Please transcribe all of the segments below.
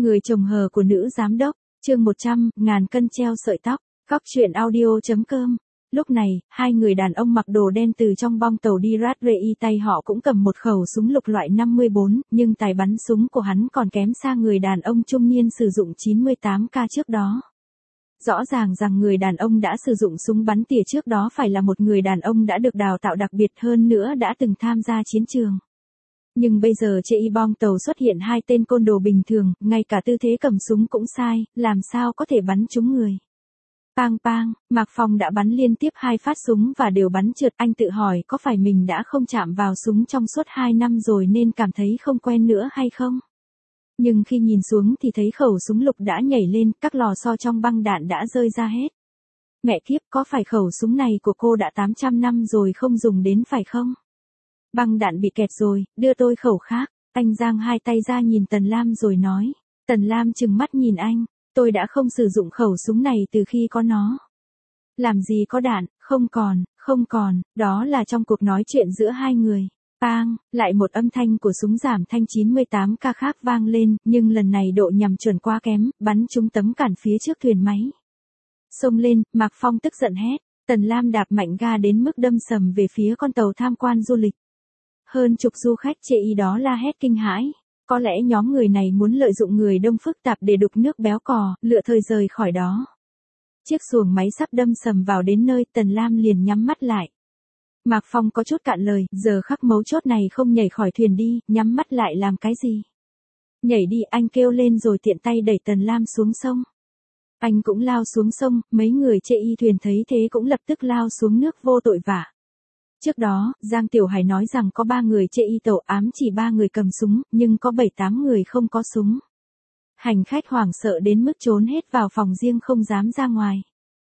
Người chồng hờ của nữ giám đốc, chương 100, ngàn cân treo sợi tóc, Cóc truyện audio.com. Lúc này, hai người đàn ông mặc đồ đen từ trong bong tàu đi Raspberry, tay họ cũng cầm một khẩu súng lục loại 54, nhưng tài bắn súng của hắn còn kém xa người đàn ông trung niên sử dụng 98K trước đó. Rõ ràng rằng người đàn ông đã sử dụng súng bắn tỉa trước đó phải là một người đàn ông đã được đào tạo đặc biệt, hơn nữa đã từng tham gia chiến trường. Nhưng bây giờ trên bong tàu xuất hiện hai tên côn đồ bình thường, ngay cả tư thế cầm súng cũng sai, làm sao có thể bắn trúng người. Pang pang, Mạc Phong đã bắn liên tiếp 2 phát súng và đều bắn trượt. Anh tự hỏi có phải mình đã không chạm vào súng trong suốt 2 năm rồi nên cảm thấy không quen nữa hay không? Nhưng khi nhìn xuống thì thấy khẩu súng lục đã nhảy lên, các lò xo trong băng đạn đã rơi ra hết. Mẹ kiếp, có phải khẩu súng này của cô đã 800 năm rồi không dùng đến phải không? Băng đạn bị kẹt rồi, đưa tôi khẩu khác. Anh giang hai tay ra nhìn Tần Lam rồi nói. Tần Lam trừng mắt nhìn anh. Tôi đã không sử dụng khẩu súng này từ khi có nó. Làm gì có đạn, không còn, đó là trong cuộc nói chuyện giữa hai người. Pang, lại một âm thanh của súng giảm thanh 98K khác vang lên, nhưng lần này độ nhằm chuẩn quá kém, bắn trúng tấm cản phía trước thuyền máy. Xông lên, Mạc Phong tức giận hét. Tần Lam đạp mạnh ga đến mức đâm sầm về phía con tàu tham quan du lịch. Hơn chục du khách chê ý đó la hét kinh hãi. Có lẽ nhóm người này muốn lợi dụng người đông phức tạp để đục nước béo cò, lựa thời rời khỏi đó. Chiếc xuồng máy sắp đâm sầm vào đến nơi, Tần Lam liền nhắm mắt lại. Mạc Phong có chút cạn lời, giờ khắc mấu chốt này không nhảy khỏi thuyền đi, nhắm mắt lại làm cái gì? Nhảy đi, anh kêu lên rồi tiện tay đẩy Tần Lam xuống sông. Anh cũng lao xuống sông, mấy người chê y thuyền thấy thế cũng lập tức lao xuống nước vô tội vạ. Trước đó, Giang Tiểu Hải nói rằng có 3 người chê y tàu, ám chỉ 3 người cầm súng, nhưng có 7-8 người không có súng. Hành khách hoảng sợ đến mức trốn hết vào phòng riêng không dám ra ngoài.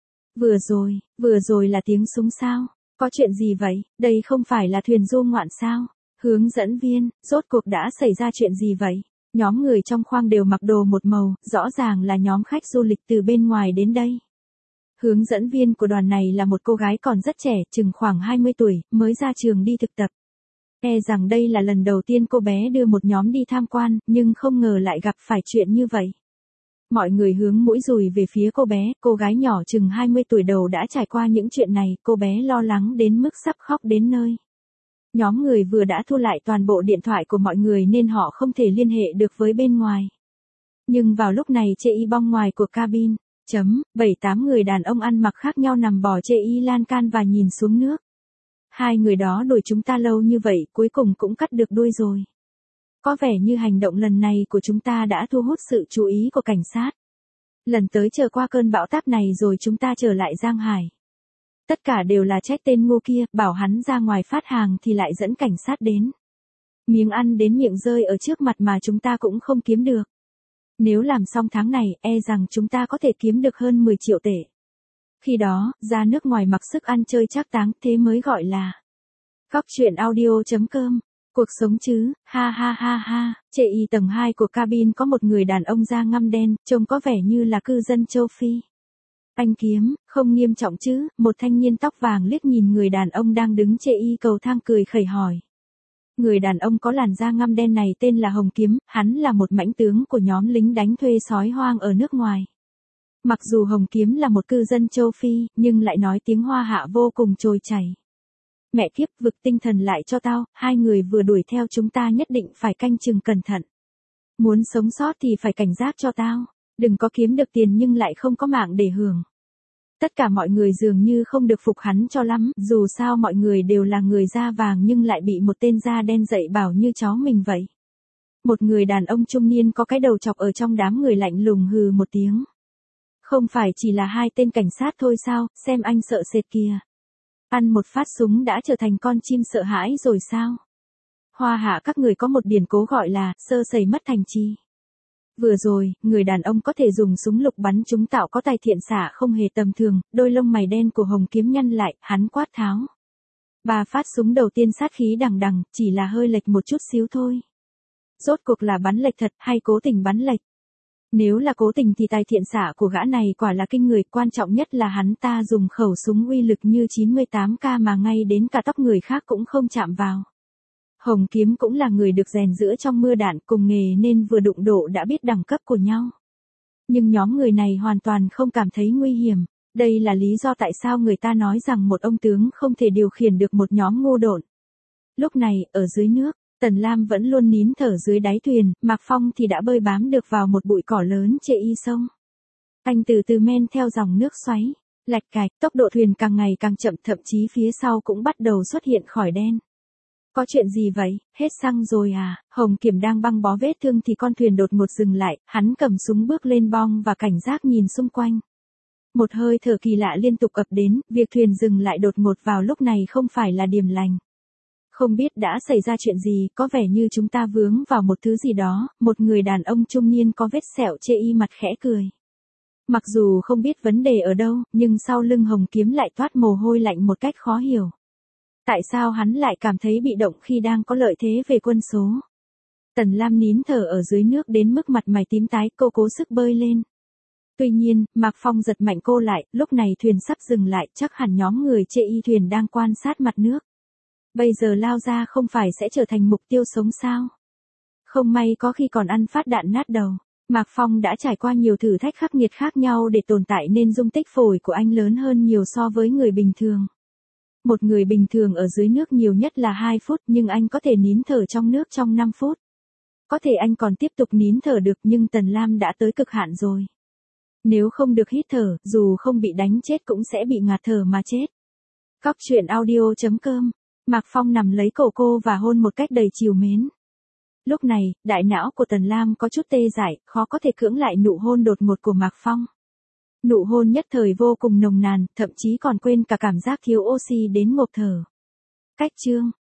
Vừa rồi là tiếng súng sao? Có chuyện gì vậy? Đây không phải là thuyền du ngoạn sao? Hướng dẫn viên, rốt cuộc đã xảy ra chuyện gì vậy? Nhóm người trong khoang đều mặc đồ một màu, rõ ràng là nhóm khách du lịch từ bên ngoài đến đây. Hướng dẫn viên của đoàn này là một cô gái còn rất trẻ, chừng khoảng 20 tuổi, mới ra trường đi thực tập. E rằng đây là lần đầu tiên cô bé đưa một nhóm đi tham quan, nhưng không ngờ lại gặp phải chuyện như vậy. Mọi người hướng mũi dùi về phía cô gái nhỏ chừng 20 tuổi đầu đã trải qua những chuyện này, cô bé lo lắng đến mức sắp khóc đến nơi. Nhóm người vừa đã thu lại toàn bộ điện thoại của mọi người nên họ không thể liên hệ được với bên ngoài. Nhưng vào lúc này chê y bong ngoài của cabin. 7-8 người đàn ông ăn mặc khác nhau nằm bò chê y lan can và nhìn xuống nước. Hai người đó đuổi chúng ta lâu như vậy, cuối cùng cũng cắt được đuôi rồi. Có vẻ như hành động lần này của chúng ta đã thu hút sự chú ý của cảnh sát. Lần tới chờ qua cơn bão táp này rồi chúng ta trở lại Giang Hải. Tất cả đều là trách tên ngu kia, bảo hắn ra ngoài phát hàng thì lại dẫn cảnh sát đến. Miếng ăn đến miệng rơi ở trước mặt mà chúng ta cũng không kiếm được. Nếu làm xong tháng này, e rằng chúng ta có thể kiếm được hơn 10 triệu tệ. Khi đó, ra nước ngoài mặc sức ăn chơi trác táng, thế mới gọi là Cóc truyện audio.com. Cuộc sống chứ, ha ha ha ha. Chê y tầng 2 của cabin có một người đàn ông da ngăm đen, trông có vẻ như là cư dân châu Phi. Anh Kiếm, không nghiêm trọng chứ? Một thanh niên tóc vàng liếc nhìn người đàn ông đang đứng chê y cầu thang cười khẩy hỏi. Người đàn ông có làn da ngăm đen này tên là Hồng Kiếm, hắn là một mãnh tướng của nhóm lính đánh thuê sói hoang ở nước ngoài. Mặc dù Hồng Kiếm là một cư dân châu Phi, nhưng lại nói tiếng Hoa Hạ vô cùng trôi chảy. Mẹ kiếp, vực tinh thần lại cho tao, hai người vừa đuổi theo chúng ta nhất định phải canh chừng cẩn thận. Muốn sống sót thì phải cảnh giác cho tao, đừng có kiếm được tiền nhưng lại không có mạng để hưởng. Tất cả mọi người dường như không được phục hắn cho lắm, dù sao mọi người đều là người da vàng nhưng lại bị một tên da đen dạy bảo như cháu mình vậy. Một người đàn ông trung niên có cái đầu chọc ở trong đám người lạnh lùng hừ một tiếng. Không phải chỉ là hai tên cảnh sát thôi sao, xem anh sợ sệt kìa. Ăn một phát súng đã trở thành con chim sợ hãi rồi sao? Hoa Hạ các người có một điển cố gọi là sơ sẩy mất thành chi. Vừa rồi, người đàn ông có thể dùng súng lục bắn chúng tạo có tài thiện xạ không hề tầm thường, đôi lông mày đen của Hồng Kiếm nhăn lại, hắn quát tháo. 3 phát súng đầu tiên sát khí đằng đằng, chỉ là hơi lệch một chút xíu thôi. Rốt cuộc là bắn lệch thật hay cố tình bắn lệch? Nếu là cố tình thì tài thiện xạ của gã này quả là kinh người, quan trọng nhất là hắn ta dùng khẩu súng uy lực như 98K mà ngay đến cả tóc người khác cũng không chạm vào. Hồng Kiếm cũng là người được rèn giữa trong mưa đạn cùng nghề nên vừa đụng độ đã biết đẳng cấp của nhau. Nhưng nhóm người này hoàn toàn không cảm thấy nguy hiểm. Đây là lý do tại sao người ta nói rằng một ông tướng không thể điều khiển được một nhóm ngu độn. Lúc này, ở dưới nước, Tần Lam vẫn luôn nín thở dưới đáy thuyền, Mạc Phong thì đã bơi bám được vào một bụi cỏ lớn chệ y sông. Anh từ từ men theo dòng nước xoáy, lạch cạch, tốc độ thuyền càng ngày càng chậm, thậm chí phía sau cũng bắt đầu xuất hiện khói đen. Có chuyện gì vậy, hết xăng rồi à? Hồng Kiểm đang băng bó vết thương thì con thuyền đột ngột dừng lại, hắn cầm súng bước lên bong và cảnh giác nhìn xung quanh. Một hơi thở kỳ lạ liên tục ập đến, việc thuyền dừng lại đột ngột vào lúc này không phải là điềm lành. Không biết đã xảy ra chuyện gì, có vẻ như chúng ta vướng vào một thứ gì đó, một người đàn ông trung niên có vết sẹo chê y mặt khẽ cười. Mặc dù không biết vấn đề ở đâu, nhưng sau lưng Hồng Kiếm lại toát mồ hôi lạnh một cách khó hiểu. Tại sao hắn lại cảm thấy bị động khi đang có lợi thế về quân số? Tần Lam nín thở ở dưới nước đến mức mặt mày tím tái, cô cố sức bơi lên. Tuy nhiên, Mạc Phong giật mạnh cô lại, lúc này thuyền sắp dừng lại, chắc hẳn nhóm người chê y thuyền đang quan sát mặt nước. Bây giờ lao ra không phải sẽ trở thành mục tiêu sống sao? Không may có khi còn ăn phát đạn nát đầu. Mạc Phong đã trải qua nhiều thử thách khắc nghiệt khác nhau để tồn tại nên dung tích phổi của anh lớn hơn nhiều so với người bình thường. Một người bình thường ở dưới nước nhiều nhất là 2 phút nhưng anh có thể nín thở trong nước trong 5 phút. Có thể anh còn tiếp tục nín thở được nhưng Tần Lam đã tới cực hạn rồi. Nếu không được hít thở, dù không bị đánh chết cũng sẽ bị ngạt thở mà chết. Cóc truyện audio.com. Mạc Phong nằm lấy cổ cô và hôn một cách đầy trìu mến. Lúc này, đại não của Tần Lam có chút tê dại, khó có thể cưỡng lại nụ hôn đột ngột của Mạc Phong. Nụ hôn nhất thời vô cùng nồng nàn, thậm chí còn quên cả cảm giác thiếu oxy đến ngộp thở. Cách chương